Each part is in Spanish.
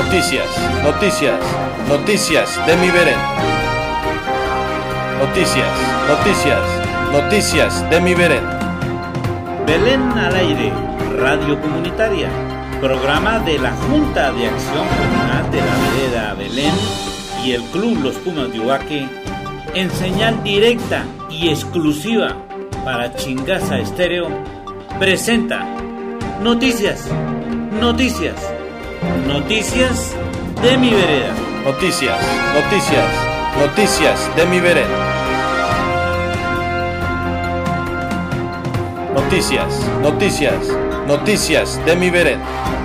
Noticias, noticias, noticias de mi Belén. Noticias, noticias, noticias de mi Belén. Belén al aire, radio comunitaria, programa de la Junta de Acción Comunal de la Vereda Belén y el Club Los Pumas de Ubaque, en señal directa y exclusiva para Chingaza Estéreo, presenta Noticias, noticias, noticias de mi vereda. Noticias, noticias, noticias de mi Belén. Noticias, noticias, noticias de mi Belén.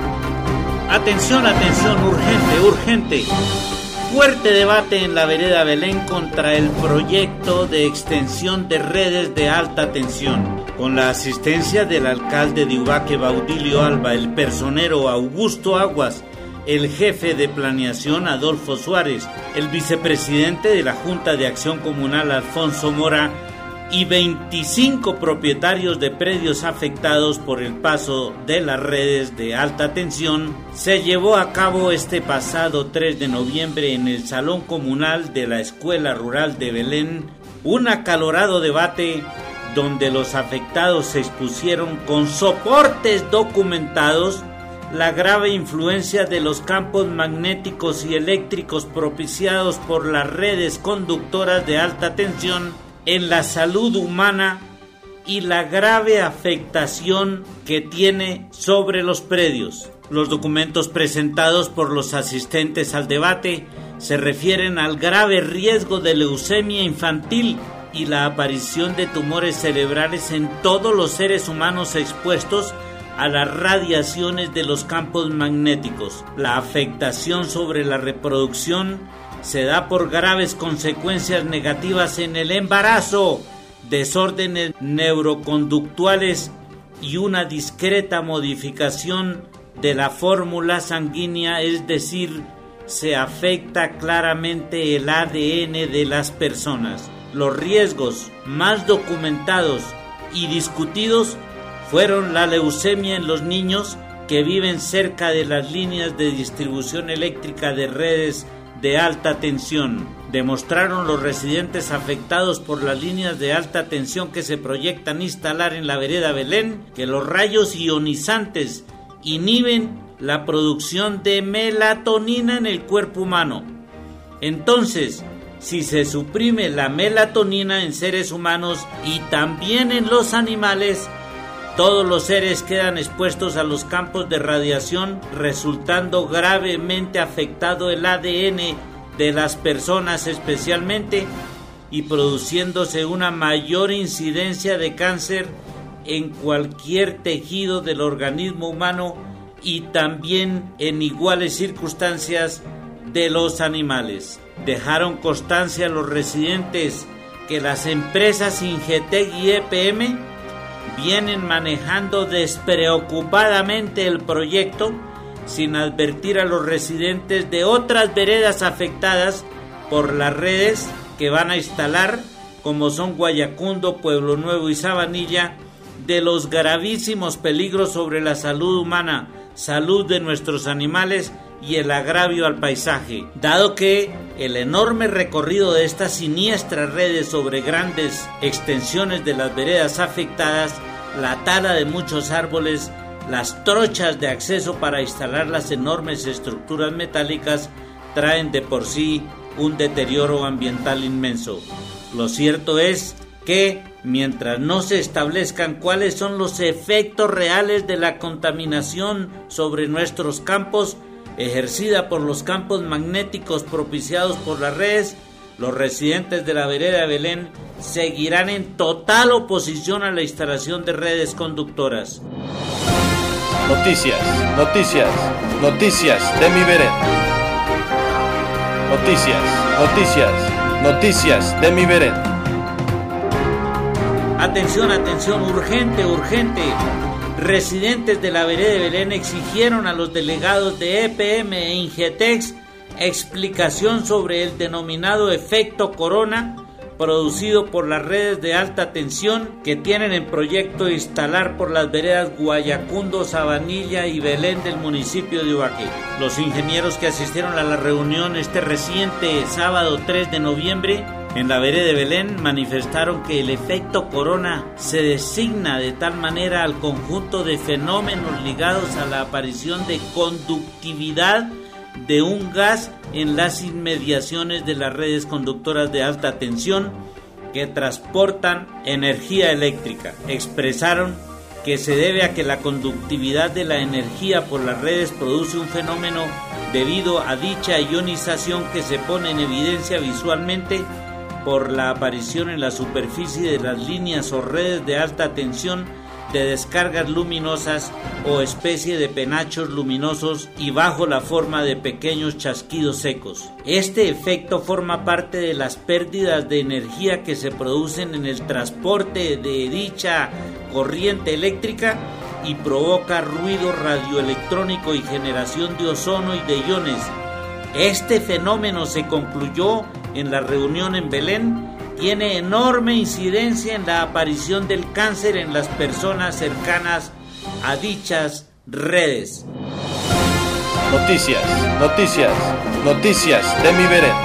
Atención, atención, urgente, urgente. Fuerte debate en la vereda Belén contra el proyecto de extensión de redes de alta tensión. Con la asistencia del alcalde de Ubaque, Baudilio Alba, el personero Augusto Aguas, el jefe de planeación Adolfo Suárez, el vicepresidente de la Junta de Acción Comunal Alfonso Mora y 25 propietarios de predios afectados por el paso de las redes de alta tensión, se llevó a cabo este pasado 3 de noviembre en el Salón Comunal de la Escuela Rural de Belén un acalorado debate donde los afectados se expusieron con soportes documentados la grave influencia de los campos magnéticos y eléctricos propiciados por las redes conductoras de alta tensión en la salud humana y la grave afectación que tiene sobre los predios. Los documentos presentados por los asistentes al debate se refieren al grave riesgo de leucemia infantil y la aparición de tumores cerebrales en todos los seres humanos expuestos a las radiaciones de los campos magnéticos. La afectación sobre la reproducción se da por graves consecuencias negativas en el embarazo, desórdenes neuroconductuales y una discreta modificación de la fórmula sanguínea, es decir, se afecta claramente el ADN de las personas. Los riesgos más documentados y discutidos fueron la leucemia en los niños que viven cerca de las líneas de distribución eléctrica de redes de alta tensión. Demostraron los residentes afectados por las líneas de alta tensión que se proyectan instalar en la vereda Belén que los rayos ionizantes inhiben la producción de melatonina en el cuerpo humano. Entonces, si se suprime la melatonina en seres humanos y también en los animales, todos los seres quedan expuestos a los campos de radiación, resultando gravemente afectado el ADN de las personas especialmente y produciéndose una mayor incidencia de cáncer en cualquier tejido del organismo humano y también en iguales circunstancias de los animales. Dejaron constancia los residentes que las empresas Ingetec y EPM vienen manejando despreocupadamente el proyecto sin advertir a los residentes de otras veredas afectadas por las redes que van a instalar, como son Guayacundo, Pueblo Nuevo y Sabanilla, de los gravísimos peligros sobre la salud humana, salud de nuestros animales y el agravio al paisaje, dado que el enorme recorrido de estas siniestras redes sobre grandes extensiones de las veredas afectadas, la tala de muchos árboles, las trochas de acceso para instalar las enormes estructuras metálicas traen de por sí un deterioro ambiental inmenso. Lo cierto es que mientras no se establezcan cuáles son los efectos reales de la contaminación sobre nuestros campos, ejercida por los campos magnéticos propiciados por las redes, los residentes de la vereda Belén seguirán en total oposición a la instalación de redes conductoras. Noticias, noticias, noticias de mi Belén. Noticias, noticias, noticias de mi Belén. Atención, atención, urgente, urgente. Residentes de la vereda de Belén exigieron a los delegados de EPM e Ingetec explicación sobre el denominado efecto corona producido por las redes de alta tensión que tienen en proyecto instalar por las veredas Guayacundo, Sabanilla y Belén del municipio de Ubaque. Los ingenieros que asistieron a la reunión este reciente sábado 3 de noviembre en la vereda de Belén manifestaron que el efecto corona se designa de tal manera al conjunto de fenómenos ligados a la aparición de conductividad de un gas en las inmediaciones de las redes conductoras de alta tensión que transportan energía eléctrica. Expresaron que se debe a que la conductividad de la energía por las redes produce un fenómeno debido a dicha ionización que se pone en evidencia visualmente por la aparición en la superficie de las líneas o redes de alta tensión de descargas luminosas o especie de penachos luminosos y bajo la forma de pequeños chasquidos secos. Este efecto forma parte de las pérdidas de energía que se producen en el transporte de dicha corriente eléctrica y provoca ruido radioelectrónico y generación de ozono y de iones. Este fenómeno se concluyó en la reunión en Belén. Tiene enorme incidencia en la aparición del cáncer en las personas cercanas a dichas redes. Noticias de mi Belén.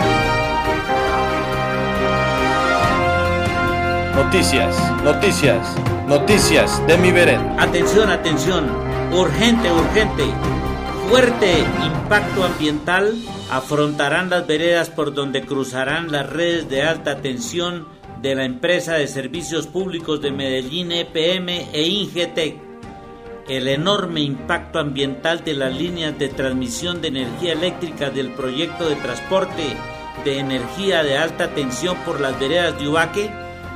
Noticias de mi Belén. Atención, urgente. Fuerte impacto ambiental afrontarán las veredas por donde cruzarán las redes de alta tensión de la empresa de servicios públicos de Medellín EPM e Ingetec. El enorme impacto ambiental de las líneas de transmisión de energía eléctrica del proyecto de transporte de energía de alta tensión por las veredas de Ubaque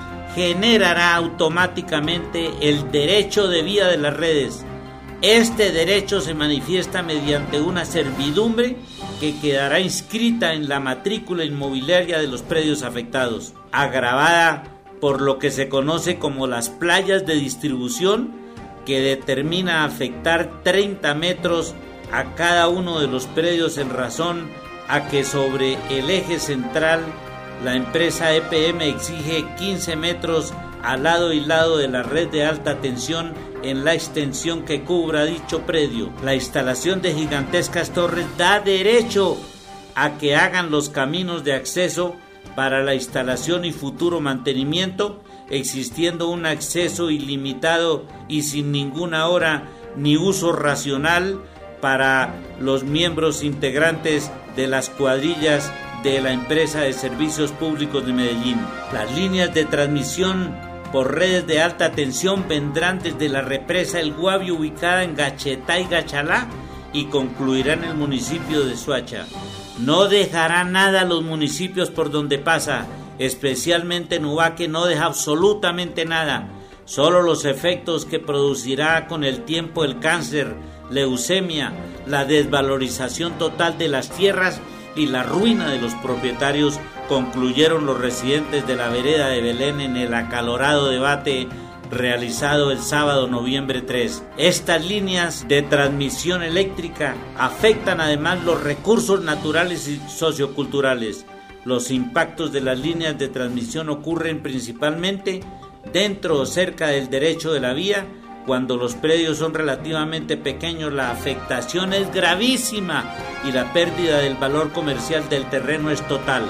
generará automáticamente el derecho de vía de las redes. Este derecho se manifiesta mediante una servidumbre que quedará inscrita en la matrícula inmobiliaria de los predios afectados, agravada por lo que se conoce como las playas de distribución, que determina afectar 30 metros a cada uno de los predios en razón a que sobre el eje central la empresa EPM exige 15 metros al lado y lado de la red de alta tensión en la extensión que cubra dicho predio. La instalación de gigantescas torres da derecho a que hagan los caminos de acceso para la instalación y futuro mantenimiento, existiendo un acceso ilimitado y sin ninguna hora ni uso racional para los miembros integrantes de las cuadrillas de la empresa de servicios públicos de Medellín. Las líneas de transmisión por redes de alta tensión vendrán desde la represa El Guavio, ubicada en Gachetá y Gachalá, y concluirán en el municipio de Soacha. No dejará nada a los municipios por donde pasa, especialmente en Ubaque no deja absolutamente nada, solo los efectos que producirá con el tiempo el cáncer, leucemia, la desvalorización total de las tierras y la ruina de los propietarios, concluyeron los residentes de la vereda de Belén en el acalorado debate realizado el sábado noviembre 3. Estas líneas de transmisión eléctrica afectan además los recursos naturales y socioculturales. Los impactos de las líneas de transmisión ocurren principalmente dentro o cerca del derecho de la vía. Cuando los predios son relativamente pequeños, la afectación es gravísima y la pérdida del valor comercial del terreno es total.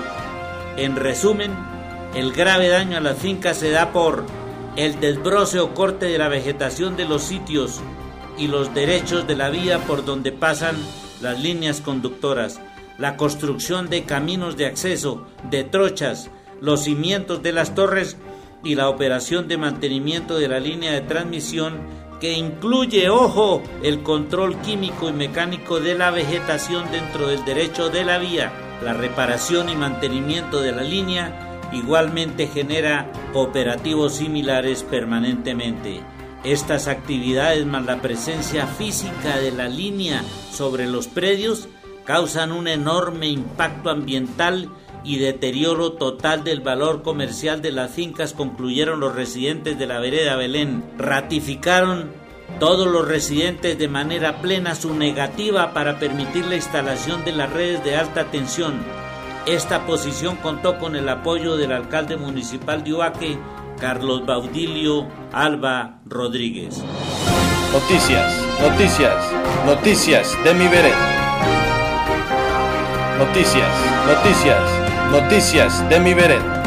En resumen, el grave daño a las fincas se da por el desbroce o corte de la vegetación de los sitios y los derechos de la vía por donde pasan las líneas conductoras, la construcción de caminos de acceso, de trochas, los cimientos de las torres y la operación de mantenimiento de la línea de transmisión, que incluye, ojo, el control químico y mecánico de la vegetación dentro del derecho de la vía. La reparación y mantenimiento de la línea igualmente genera operativos similares permanentemente. Estas actividades más la presencia física de la línea sobre los predios causan un enorme impacto ambiental y deterioro total del valor comercial de las fincas, concluyeron los residentes de la vereda Belén. Ratificaron todos los residentes de manera plena su negativa para permitir la instalación de las redes de alta tensión. Esta posición contó con el apoyo del alcalde municipal de Ubaque, Carlos Baudilio Alba Rodríguez. Noticias, noticias, noticias de mi vereda. Noticias, noticias, noticias de mi vereda.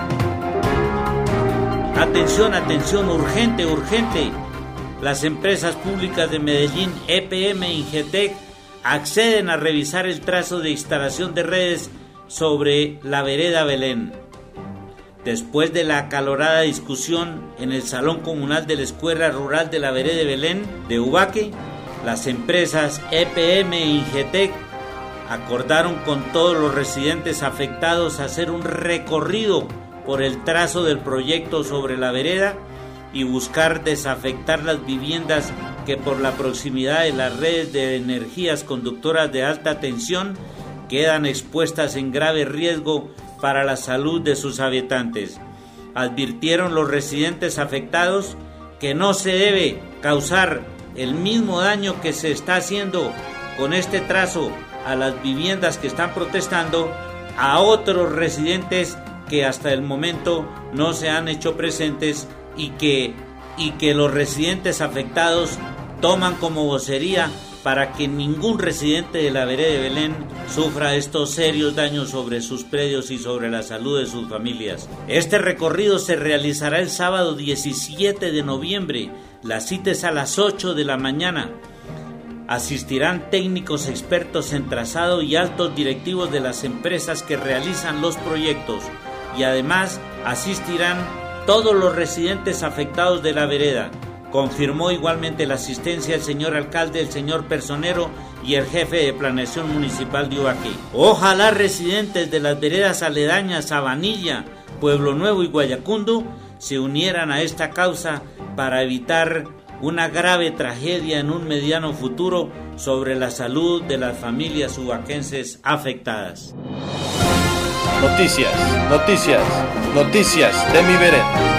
Atención, atención, urgente, urgente. Las empresas públicas de Medellín, EPM e Ingetec, acceden a revisar el trazo de instalación de redes sobre la vereda Belén. Después de la acalorada discusión en el Salón Comunal de la Escuela Rural de la Vereda de Belén de Ubaque, las empresas EPM e Ingetec acordaron con todos los residentes afectados hacer un recorrido por el trazo del proyecto sobre la vereda y buscar desafectar las viviendas que por la proximidad de las redes de energías conductoras de alta tensión quedan expuestas en grave riesgo para la salud de sus habitantes. Advirtieron los residentes afectados que no se debe causar el mismo daño que se está haciendo con este trazo a las viviendas que están protestando a otros residentes que hasta el momento no se han hecho presentes y que los residentes afectados toman como vocería para que ningún residente de la vereda de Belén sufra estos serios daños sobre sus predios y sobre la salud de sus familias. Este recorrido se realizará el sábado 17 de noviembre. La cita es a las 8 de la mañana. Asistirán técnicos expertos en trazado y altos directivos de las empresas que realizan los proyectos y además asistirán todos los residentes afectados de la vereda. Confirmó igualmente la asistencia el señor alcalde, el señor personero y el jefe de planeación municipal de Ubaque. Ojalá residentes de las veredas aledañas a Vanilla, Pueblo Nuevo y Guayacundo se unieran a esta causa para evitar una grave tragedia en un mediano futuro sobre la salud de las familias ubaquenses afectadas. Noticias, noticias, noticias de mi vereda.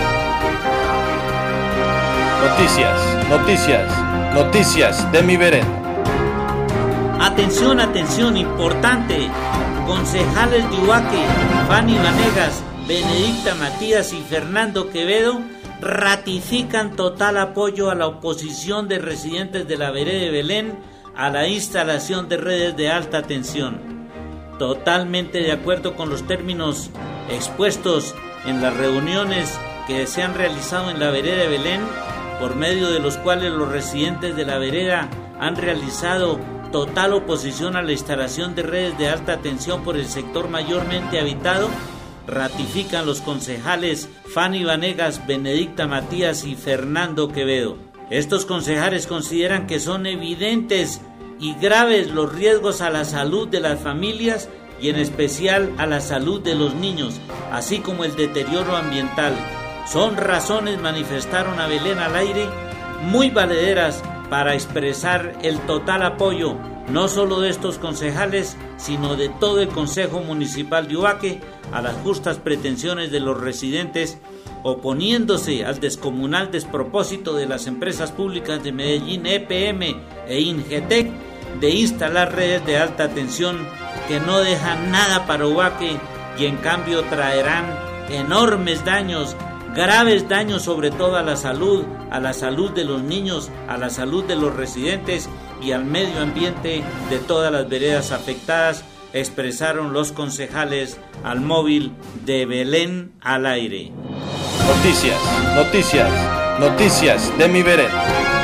Noticias, noticias, noticias de mi vereda. Atención, atención, importante. Concejales de Ubaque, Fanny Vanegas, Benedicta Matías y Fernando Quevedo ratifican total apoyo a la oposición de residentes de la vereda de Belén a la instalación de redes de alta tensión. Totalmente de acuerdo con los términos expuestos en las reuniones que se han realizado en la vereda de Belén, por medio de los cuales los residentes de la vereda han realizado total oposición a la instalación de redes de alta tensión por el sector mayormente habitado, ratifican los concejales Fanny Vanegas, Benedicta Matías y Fernando Quevedo. Estos concejales consideran que son evidentes y graves los riesgos a la salud de las familias y en especial a la salud de los niños, así como el deterioro ambiental. Son razones, manifestaron a Belén al aire, muy valederas para expresar el total apoyo, no solo de estos concejales, sino de todo el Consejo Municipal de Ubaque, a las justas pretensiones de los residentes, oponiéndose al descomunal despropósito de las empresas públicas de Medellín, EPM e Ingetec, de instalar redes de alta tensión que no dejan nada para Ubaque y en cambio traerán enormes daños, graves daños sobre todo a la salud de los niños, a la salud de los residentes y al medio ambiente de todas las veredas afectadas, expresaron los concejales al móvil de Belén al aire. Noticias, noticias, noticias de mi vereda.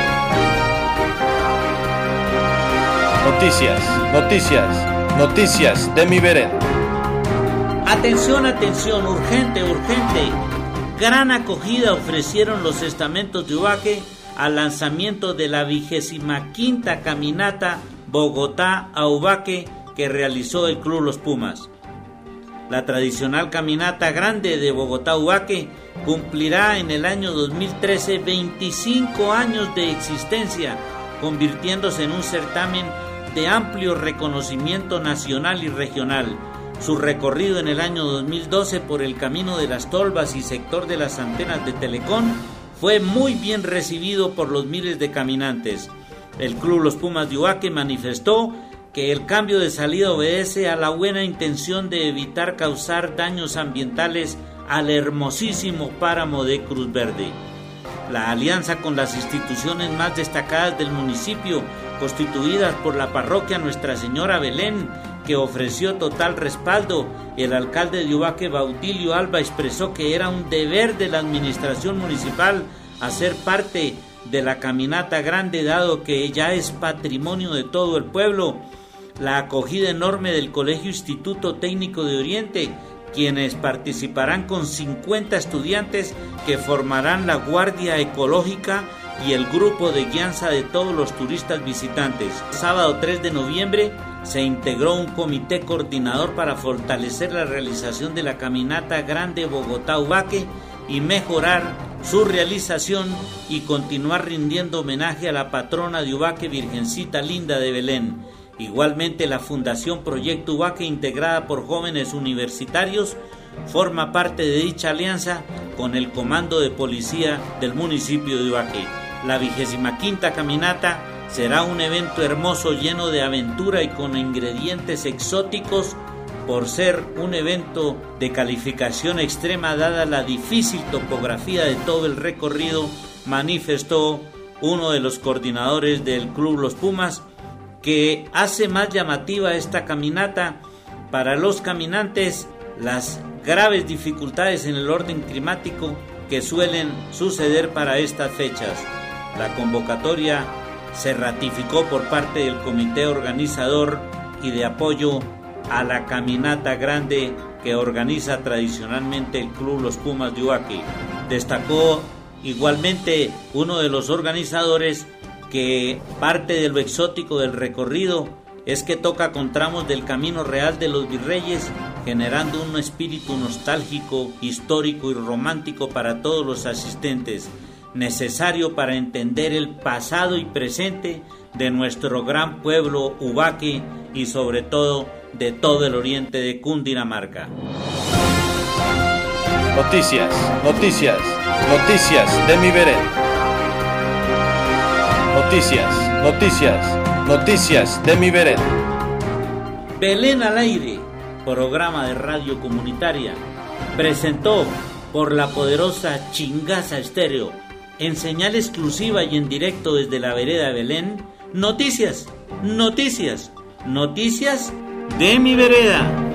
Noticias, noticias, noticias de mi vereda. Atención, atención, urgente, urgente. Gran acogida ofrecieron los estamentos de Ubaque al lanzamiento de la 25ª caminata Bogotá a Ubaque que realizó el Club Los Pumas. La tradicional caminata grande de Bogotá a Ubaque cumplirá en el año 2013 25 años de existencia, convirtiéndose en un certamen de amplio reconocimiento nacional y regional. Su recorrido en el año 2012 por el Camino de las Tolvas y sector de las antenas de Telecom fue muy bien recibido por los miles de caminantes. El Club Los Pumas de Ubaque manifestó que el cambio de salida obedece a la buena intención de evitar causar daños ambientales al hermosísimo páramo de Cruz Verde. La alianza con las instituciones más destacadas del municipio, constituidas por la parroquia Nuestra Señora Belén, que ofreció total respaldo. El alcalde de Ubaque, Baudilio Alba, expresó que era un deber de la administración municipal hacer parte de la caminata grande, dado que ya es patrimonio de todo el pueblo. La acogida enorme del Colegio Instituto Técnico de Oriente, quienes participarán con 50 estudiantes que formarán la Guardia Ecológica y el grupo de guianza de todos los turistas visitantes. Sábado 3 de noviembre se integró un comité coordinador para fortalecer la realización de la caminata grande Bogotá-Ubaque y mejorar su realización y continuar rindiendo homenaje a la patrona de Ubaque, Virgencita Linda de Belén. Igualmente, la Fundación Proyecto Ubaque, integrada por jóvenes universitarios, forma parte de dicha alianza con el Comando de Policía del municipio de Ubaque. La 25ª caminata será un evento hermoso, lleno de aventura y con ingredientes exóticos, por ser un evento de calificación extrema dada la difícil topografía de todo el recorrido, manifestó uno de los coordinadores del Club Los Pumas, que hace más llamativa esta caminata para los caminantes las graves dificultades en el orden climático que suelen suceder para estas fechas. La convocatoria se ratificó por parte del comité organizador y de apoyo a la caminata grande que organiza tradicionalmente el Club Los Pumas de Ubaque. Destacó igualmente uno de los organizadores que parte de lo exótico del recorrido es que toca con tramos del Camino Real de los Virreyes, generando un espíritu nostálgico, histórico y romántico para todos los asistentes, necesario para entender el pasado y presente de nuestro gran pueblo Ubaque y sobre todo de todo el oriente de Cundinamarca. Noticias, noticias, noticias de mi vereda. Noticias, noticias, noticias de mi vereda. Belén al aire, programa de radio comunitaria, presentó por la poderosa Chingaza Estéreo, en señal exclusiva y en directo desde la vereda Belén, noticias, noticias, noticias de mi vereda.